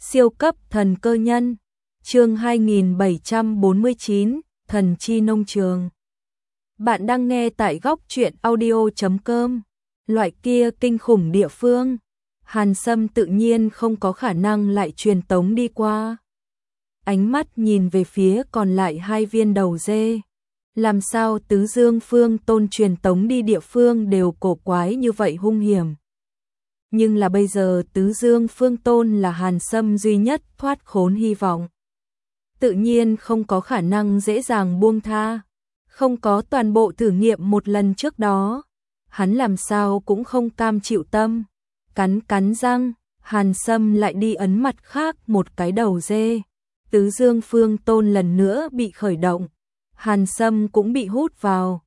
Siêu cấp thần cơ nhân. Chương 2749, Thần chi nông trường. Bạn đang nghe tại góc truyện audio.com. Loại kia kinh khủng địa phương, Hàn Sâm tự nhiên không có khả năng lại truyền tống đi qua. Ánh mắt nhìn về phía còn lại hai viên đầu dê. Làm sao Tứ Dương Phương Tôn truyền tống đi địa phương đều cổ quái như vậy hung hiểm. Nhưng là bây giờ Tứ Dương Phương Tôn là Hàn Sâm duy nhất thoát khốn hy vọng. Tự nhiên không có khả năng dễ dàng buông tha. Không có toàn bộ thử nghiệm một lần trước đó, hắn làm sao cũng không cam chịu tâm. Cắn răng, Hàn Sâm lại đi ấn mặt khác một cái đầu dê. Tứ Dương Phương Tôn lần nữa bị khởi động. Hàn Sâm cũng bị hút vào.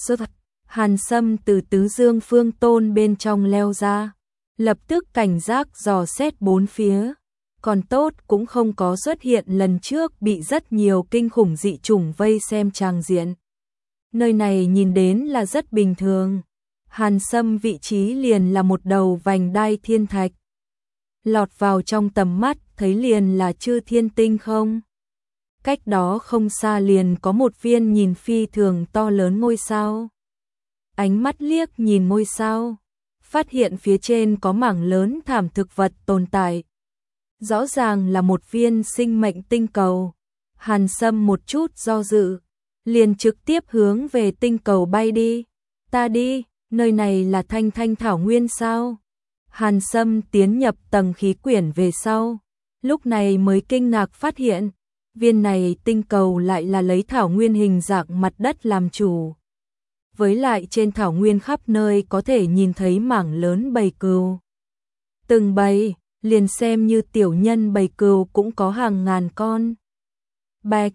Hàn Sâm từ Tứ Dương Phương Tôn bên trong leo ra, lập tức cảnh giác dò xét bốn phía. Còn tốt cũng không có xuất hiện lần trước bị rất nhiều kinh khủng dị chủng vây xem tràng diện. Nơi này nhìn đến là rất bình thường. Hàn Sâm vị trí liền là một đầu vành đai thiên thạch. Lọt vào trong tầm mắt thấy liền là Chư Thiên Tinh không. Cách đó không xa liền có một viên nhìn phi thường to lớn ngôi sao. Ánh mắt liếc nhìn ngôi sao, phát hiện phía trên có mảng lớn thảm thực vật tồn tại. Rõ ràng là một viên sinh mệnh tinh cầu. Hàn Sâm một chút do dự, liền trực tiếp hướng về tinh cầu bay đi. Ta đi, nơi này là Thanh Thanh Thảo Nguyên sao? Hàn Sâm tiến nhập tầng khí quyển về sau, lúc này mới kinh ngạc phát hiện, viên này tinh cầu lại là lấy thảo nguyên hình dạng mặt đất làm chủ. Với lại trên thảo nguyên khắp nơi có thể nhìn thấy mảng lớn bầy cừu. Từng bầy, liền xem như tiểu nhân bầy cừu cũng có hàng ngàn con. Bạch,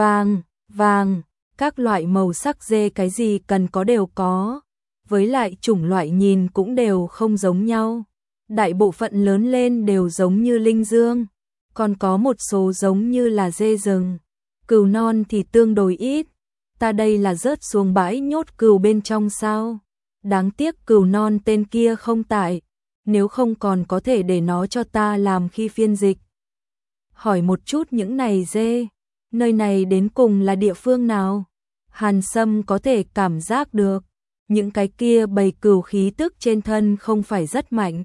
vàng, các loại màu sắc dê cái gì cần có đều có. Với lại chủng loại nhìn cũng đều không giống nhau. Đại bộ phận lớn lên đều giống như linh dương, còn có một số giống như là dê rừng. Cừu non thì tương đối ít. Ta đây là rớt xuống bãi nhốt cừu bên trong sao? Đáng tiếc cừu non tên kia không tại, nếu không còn có thể để nó cho ta làm khi phiên dịch. Hỏi một chút những này dê, nơi này đến cùng là địa phương nào? Hàn Sâm có thể cảm giác được, những cái kia bầy cừu khí tức trên thân không phải rất mạnh.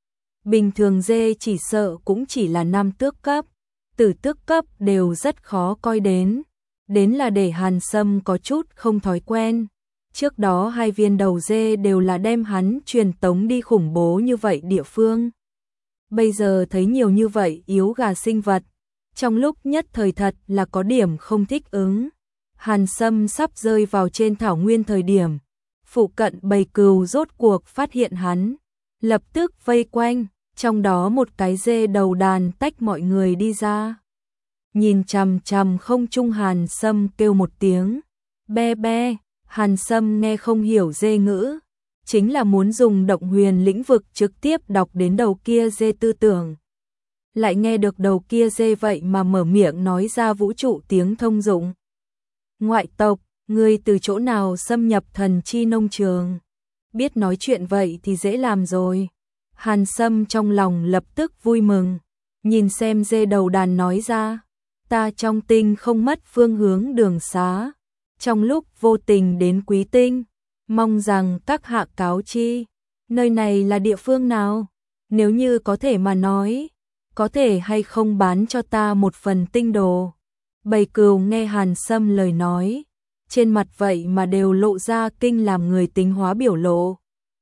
Bình thường dê chỉ sợ cũng chỉ là nam tước cấp, tử tước cấp đều rất khó coi đến là để Hàn Sâm có chút không thói quen. Trước đó hai viên đầu dê đều là đem hắn truyền tống đi khủng bố như vậy địa phương. Bây giờ thấy nhiều như vậy yếu gà sinh vật, trong lúc nhất thời thật là có điểm không thích ứng. Hàn Sâm sắp rơi vào trên thảo nguyên thời điểm, phụ cận bầy cừu rốt cuộc phát hiện hắn, lập tức vây quanh, trong đó một cái dê đầu đàn tách mọi người đi ra. Nhìn chằm chằm không trung Hàn Sâm kêu một tiếng, be be. Hàn Sâm nghe không hiểu dê ngữ, chính là muốn dùng động huyền lĩnh vực trực tiếp đọc đến đầu kia dê tư tưởng. Lại nghe được đầu kia dê vậy mà mở miệng nói ra vũ trụ tiếng thông dụng. Ngoại tộc, ngươi từ chỗ nào xâm nhập thần chi nông trường? Biết nói chuyện vậy thì dễ làm rồi. Hàn Sâm trong lòng lập tức vui mừng, nhìn xem dê đầu đàn nói ra, ta trong tinh không mất phương hướng đường xá. Trong lúc vô tình đến Quý Tinh, mong rằng các hạ cáo chi, nơi này là địa phương nào? Nếu như có thể mà nói, có thể hay không bán cho ta một phần tinh đồ? Bầy cừu nghe Hàn Sâm lời nói, trên mặt vậy mà đều lộ ra kinh làm người tính hóa biểu lộ.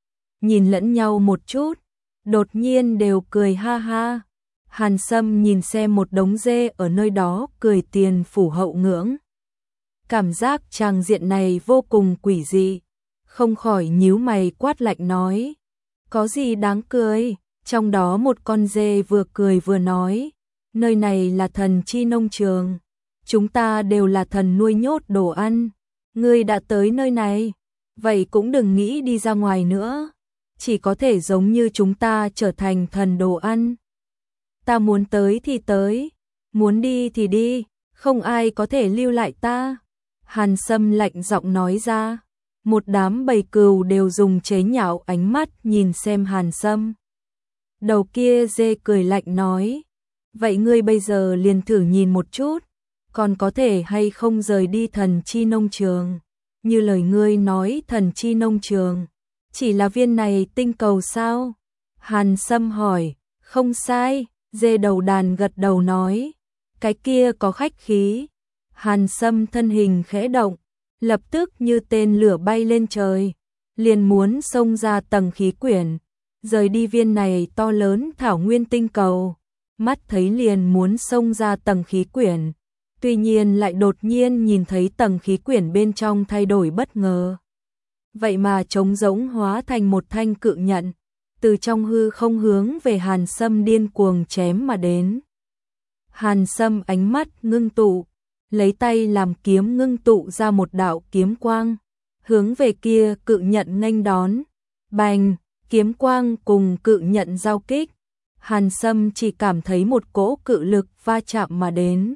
Nhìn lẫn nhau một chút, đột nhiên đều cười ha ha. Hàn Sâm nhìn xem một đống dê ở nơi đó cười tiền phủ hậu ngưỡng. Cảm giác tràng diện này vô cùng quỷ dị, không khỏi nhíu mày quát lạnh nói, có gì đáng cười? Trong đó một con dê vừa cười vừa nói, nơi này là thần chi nông trường, chúng ta đều là thần nuôi nhốt đồ ăn, ngươi đã tới nơi này, vậy cũng đừng nghĩ đi ra ngoài nữa, chỉ có thể giống như chúng ta trở thành thần đồ ăn. Ta muốn tới thì tới, muốn đi thì đi, không ai có thể lưu lại ta. Hàn Sâm lạnh giọng nói ra, một đám bầy cừu đều dùng chế nhạo ánh mắt nhìn xem Hàn Sâm. Đầu kia dê cười lạnh nói, Vậy ngươi bây giờ liền thử nhìn một chút, còn có thể hay không rời đi thần chi nông trường. Như lời ngươi nói thần chi nông trường, chỉ là viên này tinh cầu sao? Hàn Sâm hỏi, không sai, dê đầu đàn gật đầu nói, cái kia có khách khí. Hàn Sâm thân hình khẽ động, lập tức như tên lửa bay lên trời, liền muốn xông ra tầng khí quyển, rời đi viên này to lớn thảo nguyên tinh cầu. Mắt thấy liền muốn xông ra tầng khí quyển, tuy nhiên lại đột nhiên nhìn thấy tầng khí quyển bên trong thay đổi bất ngờ. Vậy mà trống rỗng hóa thành một thanh cự nhận, từ trong hư không hướng về Hàn Sâm điên cuồng chém mà đến. Hàn Sâm ánh mắt ngưng tụ, lấy tay làm kiếm ngưng tụ ra một đạo kiếm quang, hướng về kia cự nhận nghênh đón. Bành, kiếm quang cùng cự nhận giao kích, Hàn Sâm chỉ cảm thấy một cỗ cự lực va chạm mà đến.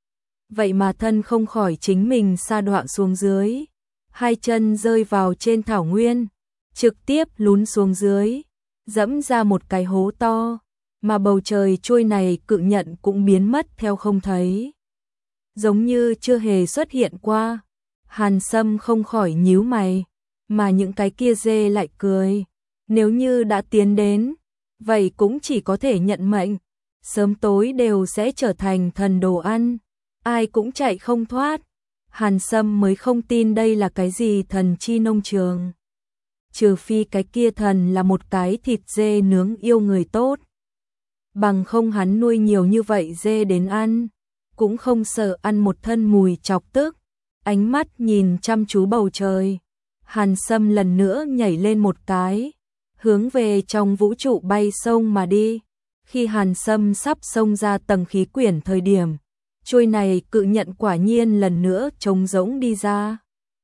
Vậy mà thân không khỏi chính mình sa đọa xuống dưới, hai chân rơi vào trên thảo nguyên, trực tiếp lún xuống dưới, dẫm ra một cái hố to, mà bầu trời trôi này cự nhận cũng biến mất theo không thấy, giống như chưa hề xuất hiện qua. Hàn Sâm không khỏi nhíu mày, mà những cái kia dê lại cười, nếu như đã tiến đến, vậy cũng chỉ có thể nhận mệnh, sớm tối đều sẽ trở thành thần đồ ăn, ai cũng chạy không thoát. Hàn Sâm mới không tin đây là cái gì thần chi nông trường. Trừ phi cái kia thần là một cái thịt dê nướng yêu người tốt. Bằng không hắn nuôi nhiều như vậy dê đến ăn, cũng không sợ ăn một thân mùi chọc tức. Ánh mắt nhìn chăm chú bầu trời, Hàn Sâm lần nữa nhảy lên một cái, hướng về trong vũ trụ bay sông mà đi. Khi Hàn Sâm sắp xông ra tầng khí quyển thời điểm, trôi này cự nhận quả nhiên lần nữa trống rỗng đi ra,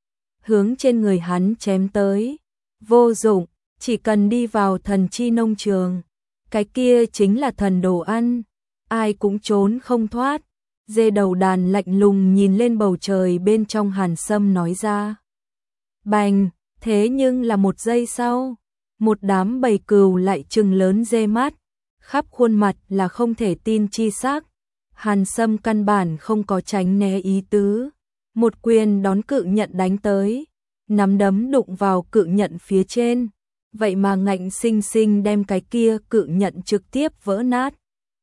hướng trên người hắn chém tới. Vô dụng, chỉ cần đi vào thần chi nông trường, cái kia chính là thần đồ ăn, ai cũng trốn không thoát. Dê đầu đàn lạnh lùng nhìn lên bầu trời bên trong Hàn Sâm nói ra. Bành, thế nhưng là một giây sau, một đám bầy cừu lại trừng lớn dê mắt, khắp khuôn mặt là không thể tin chi sắc. Hàn Sâm căn bản không có tránh né ý tứ, một quyền đón cự nhận đánh tới, nắm đấm đụng vào cự nhận phía trên, vậy mà ngạnh sinh sinh đem cái kia cự nhận trực tiếp vỡ nát,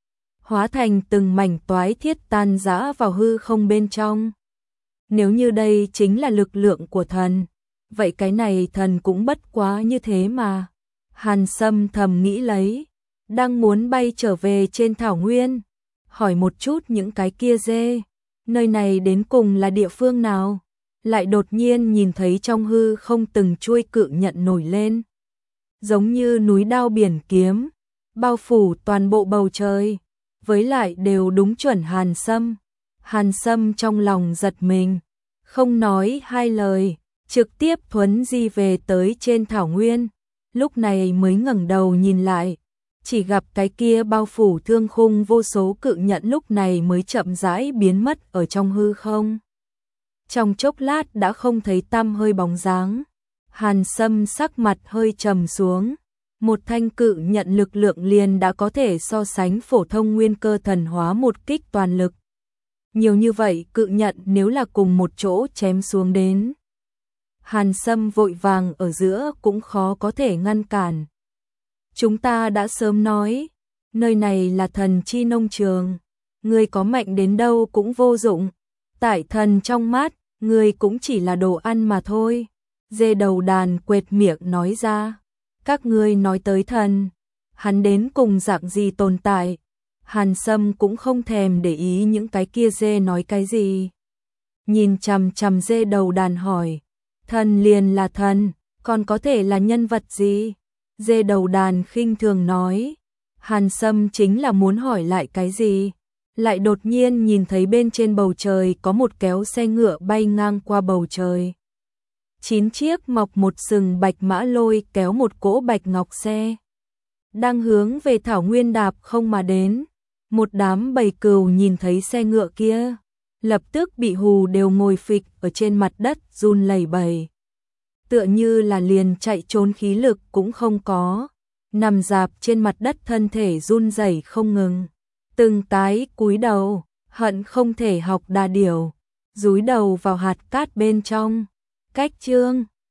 hóa thành từng mảnh toái thiết tan rã vào hư không bên trong. Nếu như đây chính là lực lượng của thần, vậy cái này thần cũng bất quá như thế mà. Hàn Sâm thầm nghĩ lấy, đang muốn bay trở về trên thảo nguyên, hỏi một chút những cái kia dê, nơi này đến cùng là địa phương nào, lại đột nhiên nhìn thấy trong hư không từng chuôi cự nhận nổi lên, giống như núi đao biển kiếm, bao phủ toàn bộ bầu trời, với lại đều đúng chuẩn Hàn Sâm. Hàn Sâm trong lòng giật mình, không nói hai lời, trực tiếp thuấn di về tới trên thảo nguyên, lúc này mới ngẩng đầu nhìn lại, chỉ gặp cái kia bao phủ thương khung vô số cự nhận lúc này mới chậm rãi biến mất ở trong hư không. Trong chốc lát đã không thấy tăm hơi bóng dáng, Hàn Sâm sắc mặt hơi trầm xuống, một thanh cự nhận lực lượng liền đã có thể so sánh phổ thông nguyên cơ thần hóa một kích toàn lực. Nhiều như vậy cự nhận nếu là cùng một chỗ chém xuống đến, Hàn Sâm vội vàng ở giữa cũng khó có thể ngăn cản. Chúng ta đã sớm nói, nơi này là thần chi nông trường, người có mạnh đến đâu cũng vô dụng, tại thần trong mắt, người cũng chỉ là đồ ăn mà thôi. Dê đầu đàn quệt miệng nói ra, các ngươi nói tới thần, hắn đến cùng dạng gì tồn tại. Hàn Sâm cũng không thèm để ý những cái kia dê nói cái gì. Nhìn chằm chằm dê đầu đàn hỏi, thần liền là thần, còn có thể là nhân vật gì? Dê đầu đàn khinh thường nói, Hàn Sâm chính là muốn hỏi lại cái gì, lại đột nhiên nhìn thấy bên trên bầu trời có một kéo xe ngựa bay ngang qua bầu trời. 9 chiếc mọc một sừng bạch mã lôi kéo một cỗ bạch ngọc xe, đang hướng về thảo nguyên đạp không mà đến. Một đám bầy cừu nhìn thấy xe ngựa kia, lập tức bị hù đều ngồi phịch ở trên mặt đất run lẩy bẩy, tựa như là liền chạy trốn khí lực cũng không có, nằm rạp trên mặt đất thân thể run rẩy không ngừng. Từng cái cúi đầu, hận không thể học đà điểu, dúi đầu vào hạt cát bên trong. Cách chương